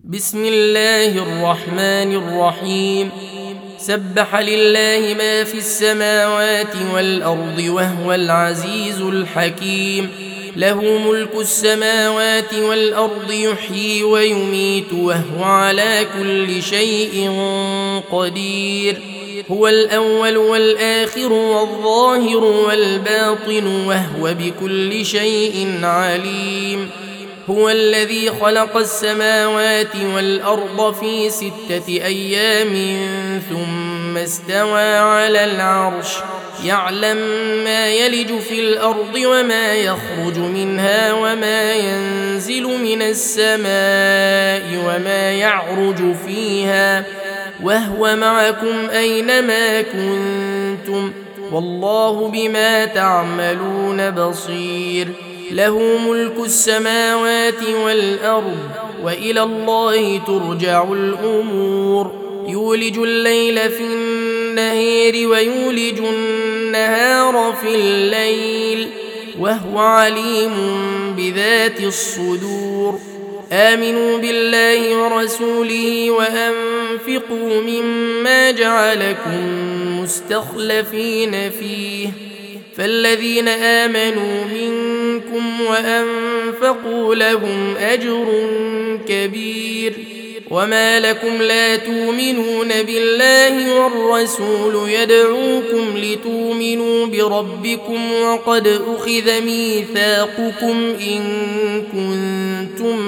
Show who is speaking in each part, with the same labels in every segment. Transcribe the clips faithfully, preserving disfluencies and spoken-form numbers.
Speaker 1: بسم الله الرحمن الرحيم. سبح لله ما في السماوات والأرض وهو العزيز الحكيم. له ملك السماوات والأرض يحيي ويميت وهو على كل شيء قدير. هو الأول والآخر والظاهر والباطن وهو بكل شيء عليم. هو الذي خلق السماوات والأرض في ستة أيام ثم استوى على العرش يعلم ما يلج في الأرض وما يخرج منها وما ينزل من السماء وما يعرج فيها وهو معكم أينما كنتم والله بما تعملون بصير. له ملك السماوات والأرض وإلى الله ترجع الأمور. يولج الليل في النهار ويولج النهار في الليل وهو عليم بذات الصدور. آمنوا بالله ورسوله وأنفقوا مما جعلكم مستخلفين فيه فالذين آمنوا منكم وأنفقوا لهم أجر كبير. وما لكم لا تؤمنون بالله والرسول يدعوكم لتؤمنوا بربكم وقد أخذ ميثاقكم إن كنتم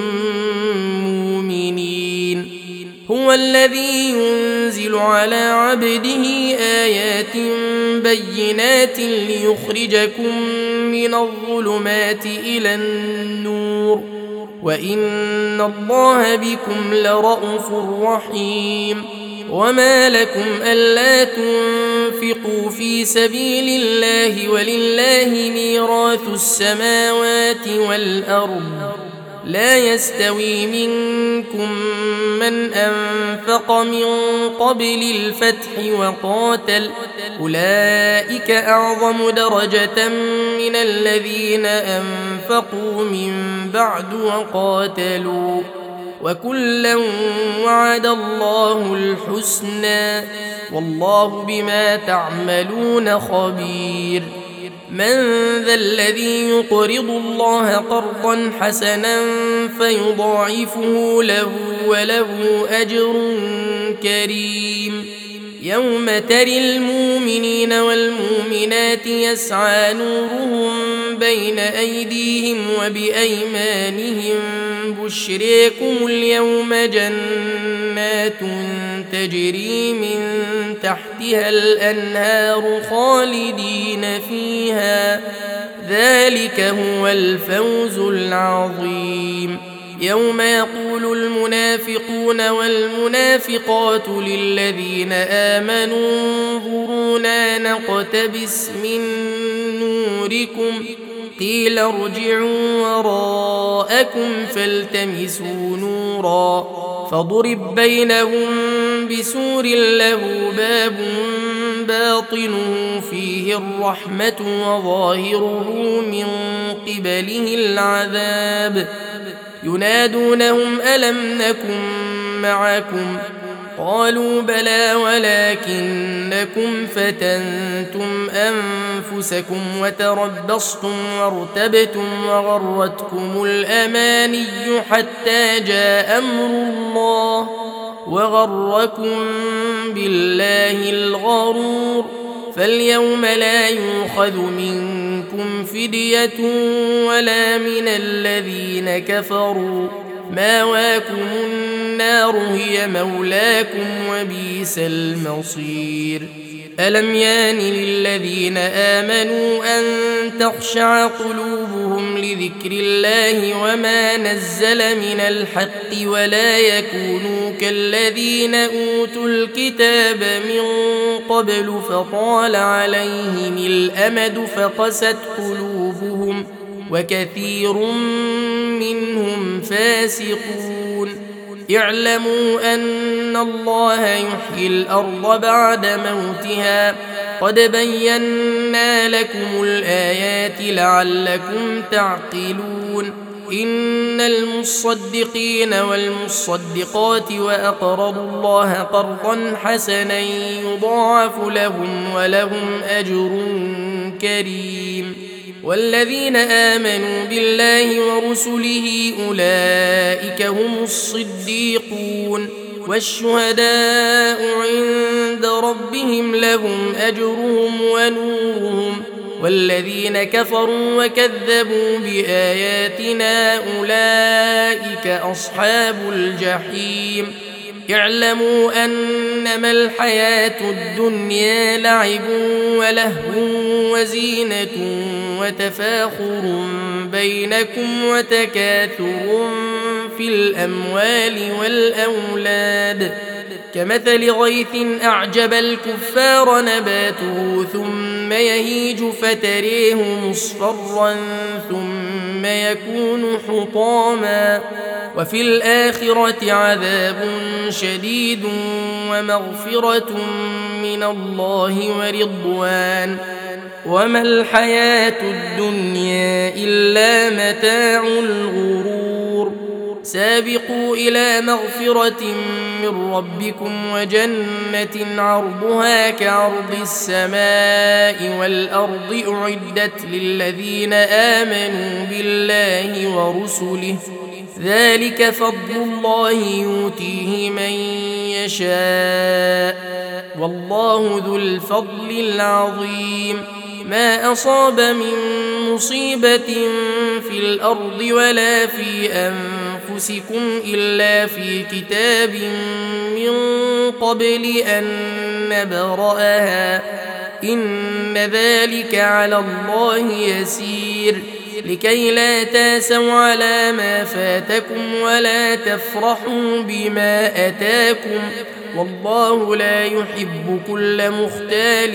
Speaker 1: مؤمنين. هو الذي ينزل على عبده آيات بينات ليخرجكم من الظلمات إلى النور وإن الله بكم لرءوف رحيم. وما لكم ألا تنفقوا في سبيل الله ولله ميراث السماوات والأرض لا يستوي منكم من أنفق من قبل الفتح وقاتل أولئك أعظم درجة من الذين أنفقوا من بعد وقاتلوا وكلا وعد الله الحسنى والله بما تعملون خبير. من ذا الذي يقرض الله قرضا حسنا فيضاعفه له وله أجر كريم. يوم ترى المؤمنين والمؤمنات يسعى نورهم بين أيديهم وبأيمانهم بشريكم اليوم جنات تجري من تحتها الأنهار خالدين فيها ذلك هو الفوز العظيم. يوم يقول المنافقون والمنافقات للذين آمنوا انظرونا نقتبس من نوركم قيل ارجعوا وراءكم فالتمسوا نورا فضرب بينهم بسور له باب باطنه فيه الرحمة وظاهره من قبله العذاب ينادونهم ألم نكن معكم قالوا بلى ولكنكم فتنتم أنفسكم وتربصتم وارتبتم وغرتكم الأماني حتى جاء أمر الله وغركم بالله الغرور. فاليوم لا يؤخذ منكم فدية ولا من الذين كفروا ماواكم النار هي مولاكم وبئس المصير. ألم يان للذين آمنوا أن تخشع قلوبهم لذكر الله وما نزل من الحق ولا يكونوا كالذين أوتوا الكتاب من قبل فطال عليهم الأمد فقست قلوبهم وكثير منهم فاسقون. اعلموا أن الله يحيي الأرض بعد موتها قد بينا لكم الآيات لعلكم تعقلون. إن المصدقين والمصدقات وأقرضوا الله قرضا حسنا يضاعف لهم ولهم أجر كريم. والذين آمنوا بالله ورسله أولئك هم الصديقون والشهداء عند ربهم لهم أجرهم ونورهم. والذين كفروا وكذبوا بآياتنا أولئك أصحاب الجحيم. اعلموا أنما الحياة الدنيا لعب ولهو وزينة وتفاخر بينكم وتكاثر في الأموال والأولاد كمثل غيث أعجب الكفار نباته ثم يهيج فتريه مصفرا ثم يكون حطاما وفي الآخرة عذاب شديد ومغفرة من الله ورضوان وما الحياة الدنيا إلا متاع الغرور. سابقوا إلى مغفرة من ربكم وجنة عرضها كعرض السماء والأرض أعدت للذين آمنوا بالله ورسله ذلك فضل الله يؤتيه من يشاء والله ذو الفضل العظيم. ما أصاب من مصيبة في الأرض ولا في أنفسكم إلا في كتاب من قبل أن نبرأها إن ذلك على الله يسير. لكي لا تاسوا على ما فاتكم ولا تفرحوا بما أتاكم والله لا يحب كل مختال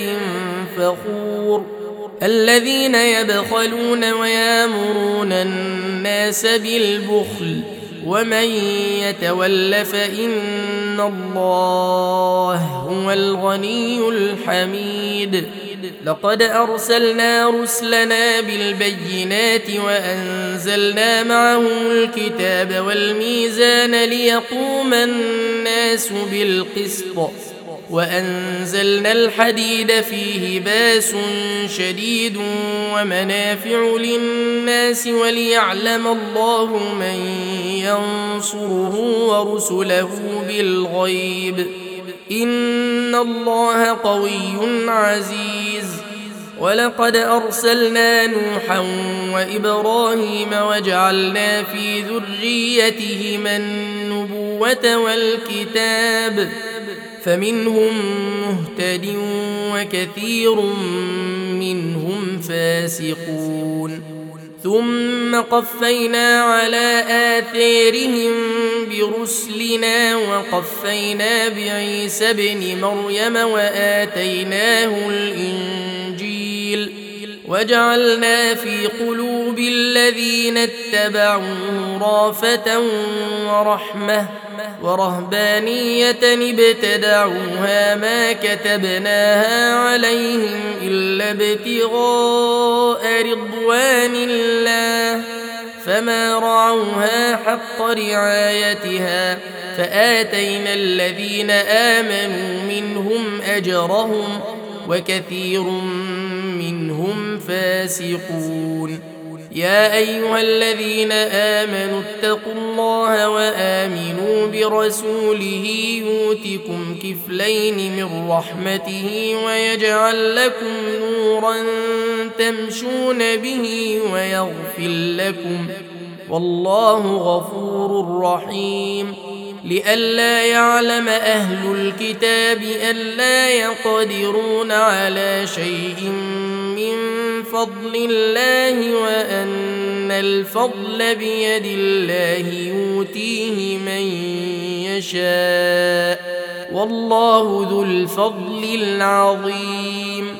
Speaker 1: فخور. الذين يبخلون ويامرون الناس بالبخل ومن يتول فإن الله هو الغني الحميد. لقد أرسلنا رسلنا بالبينات وأنزلنا معهم الكتاب والميزان ليقوم الناس بالقسط وأنزلنا الحديد فيه باس شديد ومنافع للناس وليعلم الله من ينصره ورسله بالغيب إن الله قوي عزيز. ولقد أرسلنا نوحا وإبراهيم وجعلنا في ذريتهما النبوة والكتاب فمنهم مهتد وكثير منهم فاسقون. ثم قفينا على آثارهم برسلنا وقفينا بعيسى ابن مريم وآتيناه الإنجيل وجعلنا في قلوب الذين اتبعوه رأفة ورحمة ورهبانية ابتدعوها ما كتبناها عليهم إلا ابتغاء رضوان الله فما رعوها حق رعايتها فآتينا الذين آمنوا منهم أجرهم وكثير منهم فاسقون. يا أيها الذين آمنوا اتقوا الله وآمنوا برسوله يؤتكم كفلين من رحمته ويجعل لكم نورا تمشون به ويغفر لكم والله غفور رحيم. لئلا يعلم أهل الكتاب ألا يقدرون على شيء من فضل الله وأن الفضل بيد الله يؤتيه من يشاء والله ذو الفضل العظيم.